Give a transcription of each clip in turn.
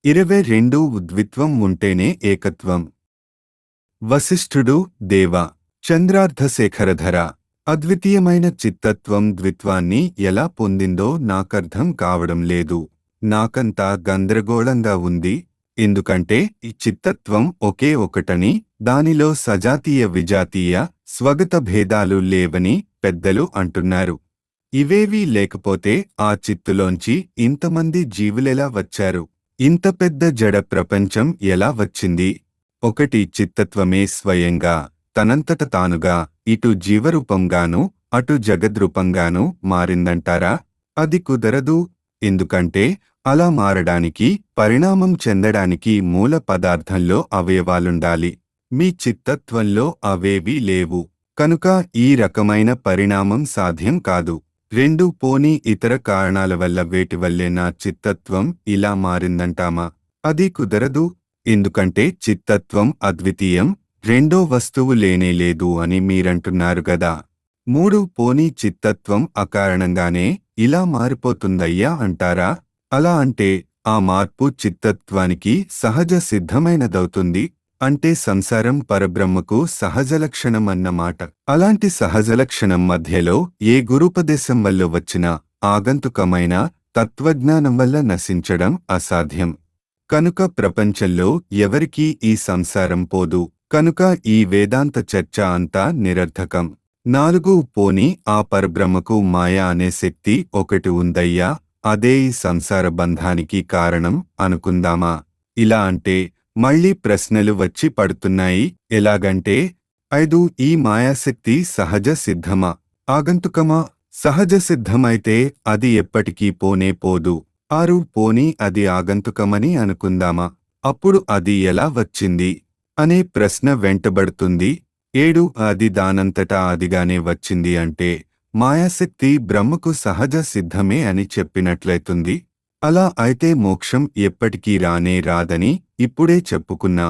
22 ద్విత్వం ఉంటేనే ఏకత్వం. వశిష్ఠుడు దేవ చంద్రార్ధశేఖరధర అద్వితీయమైన చిత్తత్వం ద్విత్వాన్ని ఎలా పొందిందో నాకర్థం కావడం లేదు. నాకంతా గందరగోళంగా ఉంది. ఎందుకంటే ఈ చిత్తత్వం ఒకే ఒకటని, దానిలో సజాతీయ విజాతీయ స్వగత భేదాలు లేవని పెద్దలు అంటున్నారు. ఇవేవీ లేకపోతే ఆ చిత్తులోంచి ఇంతమంది జీవులెలా వచ్చారు? ఇంత పెద్ద జడ ప్రపంచం ఎలా వచ్చింది? ఒకటి చిత్తత్వమే స్వయంగా తనంతట తానుగా ఇటు జీవరూపంగానూ అటు జగద్రూపంగానూ మారిందంటారా? అది కుదరదు. ఎందుకంటే అలా మారడానికి, పరిణామం చెందడానికి మూల పదార్థంలో అవయవాలుండాలి. మీ చిత్తత్వంలో అవేవీ లేవు. కనుక ఈ రకమైన పరిణామం సాధ్యం కాదు. పోనీ ఇతర కారణాల వల్ల వేటివల్లే నా చిత్తత్వం ఇలా మారిందంటామా? అది కుదరదు. ఎందుకంటే చిత్తత్వం అద్వితీయం, రెండో వస్తువు లేనేలేదు అని మీరంటున్నారు గదా. పోనీ చిత్తత్వం అకారణంగానే ఇలా మారిపోతుందయ్యా అంటారా? అలా అంటే ఆ మార్పు చిత్తత్వానికి సహజ సిద్ధమైనదవుతుంది. అంటే సంసారం పరబ్రహ్మకు సహజలక్షణం అన్నమాట. అలాంటి సహజలక్షణం మధ్యలో ఏ గురూపదేశం వల్ల వచ్చిన ఆగంతుకమైన తత్వజ్ఞానం వల్ల నశించడం అసాధ్యం. కనుక ప్రపంచంలో ఎవరికీ ఈ సంసారం పోదు. కనుక ఈ వేదాంత చర్చ అంతా నిరర్థకం. పోనీ ఆ పరబ్రహ్మకు మాయ అనే శక్తి ఒకటి ఉందయ్యా, అదే ఈ సంసార బంధానికి కారణం అనుకుందామా? ఇలా అంటే మళ్ళీ ప్రశ్నలు వచ్చి పడుతున్నాయి. ఎలాగంటే ఈ మాయాశక్తి సహజ సిద్ధమా, ఆగంతుకమా? సహజ సిద్ధమైతే అది ఎప్పటికీ పోనే పోదు. పోనీ అది ఆగంతుకమని అనుకుందామా? అప్పుడు అది ఎలా వచ్చింది అనే ప్రశ్న వెంటబడుతుంది. అది దానంతటా అదిగానే వచ్చింది అంటే మాయాశక్తి బ్రహ్మకు సహజ సిద్ధమే అని చెప్పినట్లయితుంది. అలా అయితే మోక్షం ఎప్పటికీ రానే రాదని ఇప్పుడే చెప్పుకున్నాం.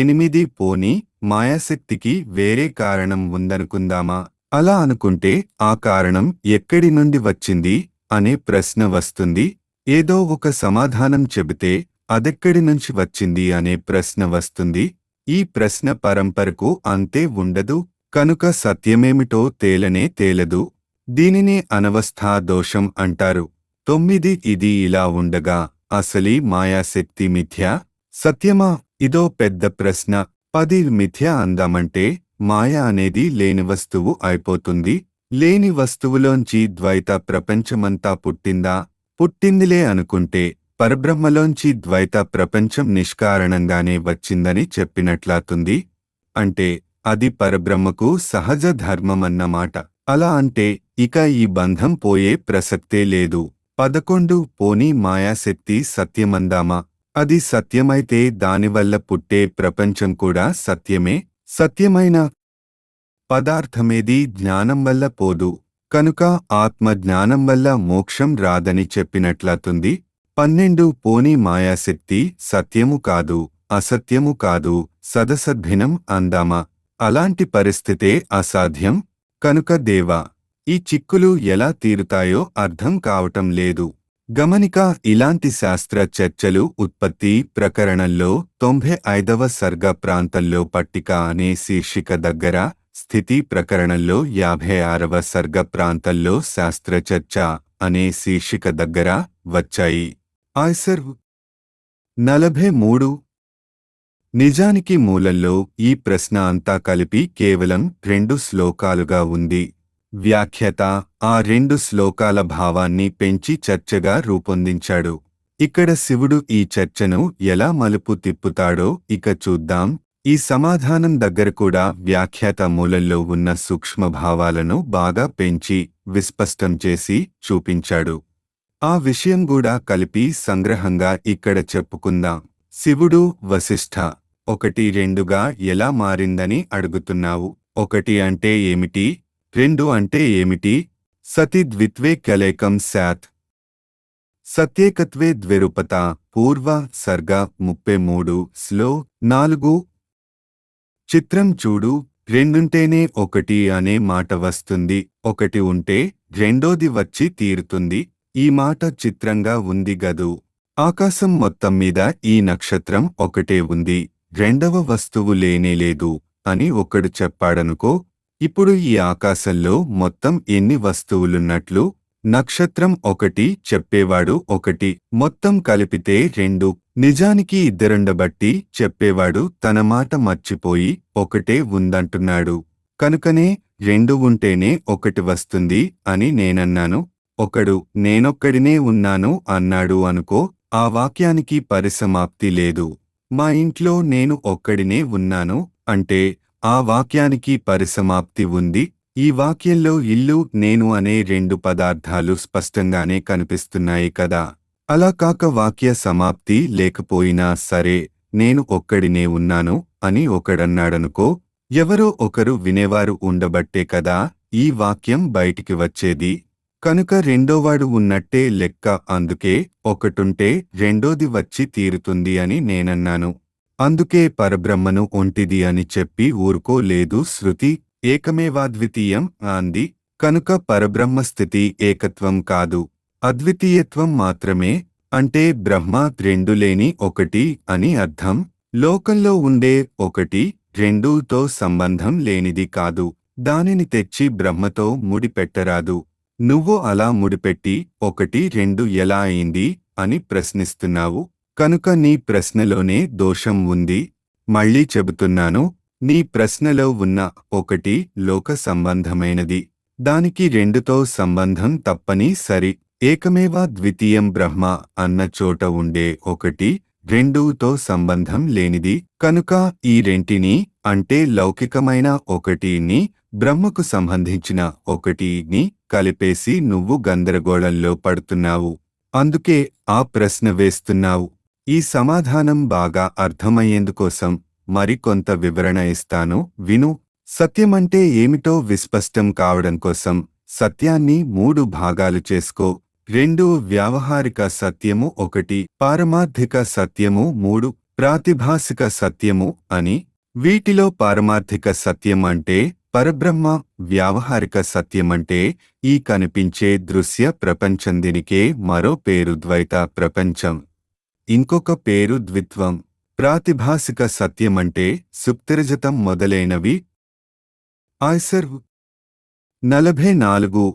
పోనీ మాయాశక్తికి వేరే కారణం ఉందనుకుందామా? అలా అనుకుంటే ఆ కారణం ఎక్కడి నుండి వచ్చింది అనే ప్రశ్న వస్తుంది. ఏదో ఒక సమాధానం చెబితే అదెక్కడి నుంచి వచ్చింది అనే ప్రశ్న వస్తుంది. ఈ ప్రశ్న పరంపరకు అంతే ఉండదు. కనుక సత్యమేమిటో తేలనే తేలదు. దీనినే అనవస్థా దోషం అంటారు. ఇది ఇలా ఉండగా అసలీ మాయాశక్తి మిథ్యా, సత్యమా? ఇదో పెద్ద ప్రశ్న. మిథ్య అందామంటే మాయ అనేది లేని వస్తువు అయిపోతుంది. లేని వస్తువులోంచి ద్వైత ప్రపంచమంతా పుట్టిందా? పుట్టిందిలే అనుకుంటే పరబ్రహ్మలోంచి ద్వైత ప్రపంచం నిష్కారణంగానే వచ్చిందని చెప్పినట్లాతుంది. అంటే అది పరబ్రహ్మకు సహజ ధర్మమన్నమాట. అలా అంటే ఇక ఈ బంధం పోయే ప్రసక్తే లేదు. పోనీ మాయాశక్తి సత్యమందామా? అది సత్యమైతే దానివల్ల పుట్టే ప్రపంచం కూడా సత్యమే. సత్యమైన పదార్థమేది జ్ఞానం వల్ల పోదు. కనుక ఆత్మ జ్ఞానం వల్ల మోక్షం రాదని చెప్పినట్లతుంది. పోనీ మాయాశక్తి సత్యము కాదు, అసత్యము కాదు, సదసద్భినం అందామా? అలాంటి పరిస్థితే అసాధ్యం. కనుక దేవా, ఈ చిక్కులు ఎలా తీరుతాయో అర్థం కావటం లేదు. గమనిక, ఇలాంటి శాస్త్ర చర్చలు ఉత్పత్తి ప్రకరణంలో 95వ సర్గ ప్రాంతంలో పట్టిక అనే శీర్షిక దగ్గర, స్థితి ప్రకరణంలో 56వ సర్గ ప్రాంతంలో శాస్త్రచర్చ అనే శీర్షిక దగ్గర వచ్చాయి. ఆయ్సర్ 43. నిజానికి మూలంలో ఈ ప్రశ్న అంతా కలిపి కేవలం 2 శ్లోకాలుగా ఉంది. వ్యాఖ్యాత ఆ 2 శ్లోకాల భావాన్ని పెంచి చర్చగా రూపొందించాడు. ఇక్కడ శివుడు ఈ చర్చను ఎలా మలుపు తిప్పుతాడో ఇక చూద్దాం. ఈ సమాధానం దగ్గర కూడా వ్యాఖ్యాత మూలంలో ఉన్న సూక్ష్మభావాలను బాగా పెంచి విస్పష్టం చేసి చూపించాడు. ఆ విషయం కూడా కలిపి సంగ్రహంగా ఇక్కడ చెప్పుకుందాం. శివుడు వశిష్ఠ 1-2గా ఎలా మారిందని అడుగుతున్నావు. 1 అంటే ఏమిటి? 2 అంటే ఏమిటి? సతి ద్విత్వే కలైకం స్యాత్, సత్యేకత్వే ద్విరూపత. పూర్వ సర్గ 33 స్లో 4. చిత్రం చూడు, రెండుంటేనే 1 అనే మాట వస్తుంది. 1 ఉంటే రెండోది వచ్చి తీరుతుంది. ఈ మాట చిత్రంగా ఉంది గదూ. ఆకాశం మొత్తం మీద ఈ నక్షత్రం ఒకటే ఉంది, రెండవ వస్తువు లేనేలేదు అని ఒకడు చెప్పాడనుకో. ఇప్పుడు ఈ ఆకాశంలో మొత్తం ఎన్ని వస్తువులున్నట్లు? నక్షత్రం ఒకటి, చెప్పేవాడు ఒకటి, మొత్తం కలిపితే రెండు. నిజానికి ఇద్దరుండబట్టి చెప్పేవాడు తన మాట మర్చిపోయి ఒకటే ఉందంటున్నాడు. కనుకనే రెండు ఉంటేనే ఒకటి వస్తుంది అని నేనన్నాను. ఒకడు నేనొక్కడినే ఉన్నాను అన్నాడు అనుకో, ఆ వాక్యానికి పరిసమాప్తి లేదు. మా ఇంట్లో నేను ఒక్కడినే ఉన్నాను అంటే ఆ వాక్యానికి పరిసమాప్తి ఉంది. ఈ వాక్యంలో ఇల్లు, నేను అనే రెండు పదార్థాలు స్పష్టంగానే కనిపిస్తున్నాయి కదా. అలా కాక వాక్య సమాప్తి లేకపోయినా సరే నేను ఒక్కడినే ఉన్నాను అని ఒకడన్నాడనుకో, ఎవరో ఒకరు వినేవారు ఉండబట్టే కదా ఈ వాక్యం బయటికి వచ్చేది. కనుక రెండోవాడు ఉన్నట్టే లెక్క. అందుకే ఒకటుంటే రెండోది వచ్చి తీరుతుంది అని నేనన్నాను. అందుకే పరబ్రహ్మను ఒంటిది అని చెప్పి ఊరుకోలేదు శృతి. ఏకమేవాద్వితీయం అంది. కనుక పరబ్రహ్మస్థితి ఏకత్వం కాదు, అద్వితీయత్వం మాత్రమే. అంటే బ్రహ్మ రెండు లేని ఒకటి అని అర్థం. లోకంలో ఉండే ఒకటి రెండూతో సంబంధం లేనిది కాదు. దానిని తెచ్చి బ్రహ్మతో ముడిపెట్టరాదు. నువ్వు అలా ముడిపెట్టి ఒకటి రెండు ఎలా అయింది అని ప్రశ్నిస్తున్నావు. కనుక నీ ప్రశ్నలోనే దోషం ఉంది. మళ్ళీ చెబుతున్నాను, నీ ప్రశ్నలో ఉన్న ఒకటి లోక సంబంధమైనది. దానికి రెండుతో సంబంధం తప్పని సరి. ఏకమేవా ద్వితీయం బ్రహ్మ అన్న చోట ఉండే ఒకటి రెండూతో సంబంధం లేనిది. కనుక ఈ రెంటిని అంటే లౌకికమైన ఒకటిని బ్రహ్మకు సంబంధించిన ఒకటిని కలిపేసి నువ్వు గందరగోళంలో పడుతున్నావు. అందుకే ఆ ప్రశ్న వేస్తున్నావు. ఈ సమాధానం బాగా అర్థమయ్యేందుకోసం మరికొంత వివరణ ఇస్తాను, విను. సత్యమంటే ఏమిటో విస్పష్టం కావడం కోసం సత్యాన్ని మూడు భాగాలు చేసుకో. రెండు వ్యావహారిక సత్యము ఒకటి, పారమార్థిక సత్యము మూడు, ప్రాతిభాసిక సత్యము అని. వీటిలో పారమార్థిక సత్యం అంటే పరబ్రహ్మ, వ్యావహారిక సత్యమంటే ఈ కనిపించే దృశ్య ప్రపంచం. దీనికే మరో పేరు ద్వైత ప్రపంచం, ఇంకొక పేరు ద్విత్వం. ప్రాతిభాసిక సత్యమంటే సుప్తిరజతం మొదలైనవి. ఆయ్సర్ 44.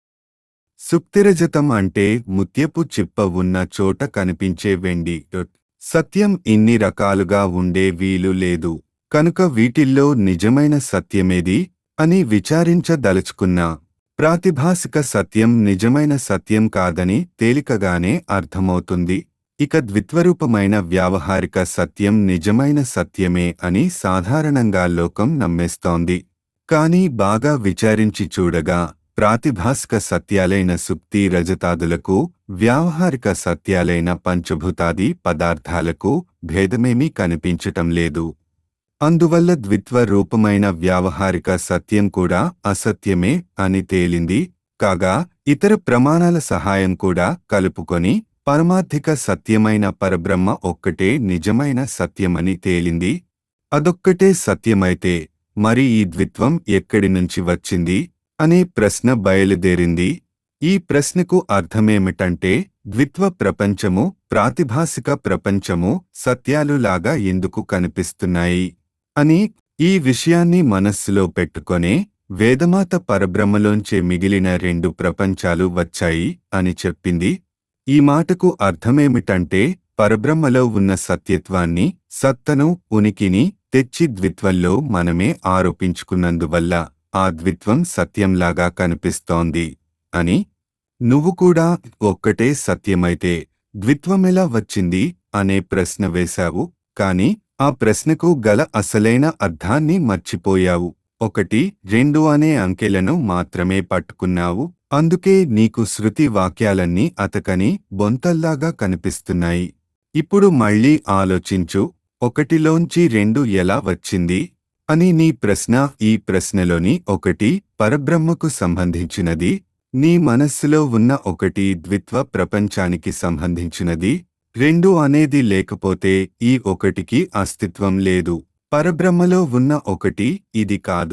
సుప్తిరజతం అంటే ముత్యపు చిప్ప ఉన్న చోట కనిపించే వెండి. సత్యం ఇన్ని రకాలుగా ఉండే వీలు లేదు. కనుక వీటిల్లో నిజమైన సత్యమేది అని విచారించదలుచుకున్నా. ప్రాతిభాసిక సత్యం నిజమైన సత్యం కాదని తేలికగానే అర్థమవుతుంది. ఇక ద్విత్వరూపమైన వ్యావహారిక సత్యం నిజమైన సత్యమే అని సాధారణంగా లోకం నమ్మేస్తోంది. కానీ బాగా విచారించి చూడగా ప్రాతిభాసిక సత్యాలైన సుప్తి రజతాదులకు, వ్యావహారిక సత్యాలైన పంచభూతాది పదార్థాలకు భేదమేమీ కనిపించటం లేదు. అందువల్ల ద్విత్వ రూపమైన వ్యావహారిక సత్యం కూడా అసత్యమే అని తేలింది. కాగా ఇతర ప్రమాణాల సహాయం కూడా కలుపుకొని పరమార్థిక సత్యమైన పరబ్రహ్మ ఒక్కటే నిజమైన సత్యమని తేలింది. అదొక్కటే సత్యమైతే మరి ఈ ద్విత్వం ఎక్కడి నుంచి వచ్చింది అనే ప్రశ్న బయలుదేరింది. ఈ ప్రశ్నకు అర్థమేమిటంటే ద్విత్వ ప్రపంచము, ప్రాతిభాసిక ప్రపంచము సత్యాలులాగా ఎందుకు కనిపిస్తున్నాయి అని. ఈ విషయాన్ని మనస్సులో పెట్టుకొనే వేదమాత పరబ్రహ్మలోంచే మిగిలిన రెండు ప్రపంచాలు వచ్చాయి అని చెప్పింది. ఈ మాటకు అర్థమేమిటంటే పరబ్రహ్మలో ఉన్న సత్యత్వాన్ని, సత్తను, ఉనికిని తెచ్చి ద్విత్వంలో మనమే ఆరోపించుకున్నందువల్ల ఆ ద్విత్వం సత్యంలాగా కనిపిస్తోంది అని. నువ్వు కూడా ఒక్కటే సత్యమైతే ద్విత్వమెలా వచ్చింది అనే ప్రశ్న వేశావు. కాని ఆ ప్రశ్నకు గల అసలైన అర్థాన్ని మర్చిపోయావు. ఒకటి రెండు అనే అంకెలను మాత్రమే పట్టుకున్నావు. అందుకే నీకు శృతి వాక్యాలన్నీ అతకని బొంతల్లాగా కనిపిస్తున్నాయి. ఇప్పుడు మళ్ళీ ఆలోచించు, ఒకటిలోంచి రెండు ఎలా వచ్చింది అని నీ ప్రశ్న. ఈ ప్రశ్నలోని ఒకటి పరబ్రహ్మకు సంబంధించినది. నీ మనస్సులో ఉన్న ఒకటి ద్విత్వ ప్రపంచానికి సంబంధించినది. రెండు అనేది లేకపోతే ఈ ఒకటికి అస్తిత్వం లేదు. పరబ్రహ్మలో ఉన్న ఒకటి ఇది కాదు.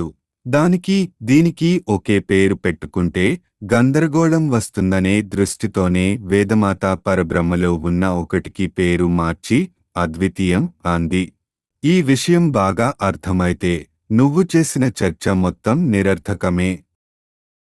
దానికి దీనికి ఒకే పేరు పెట్టుకుంటే గందరగోళం వస్తుందనే దృష్టితోనే వేదమాత పరబ్రహ్మలో ఉన్న ఒకటికి పేరు మార్చి అద్వితీయం అంది. ఈ విషయం బాగా అర్థమైతే నువ్వు చేసిన చర్చ మొత్తం నిరర్థకమే.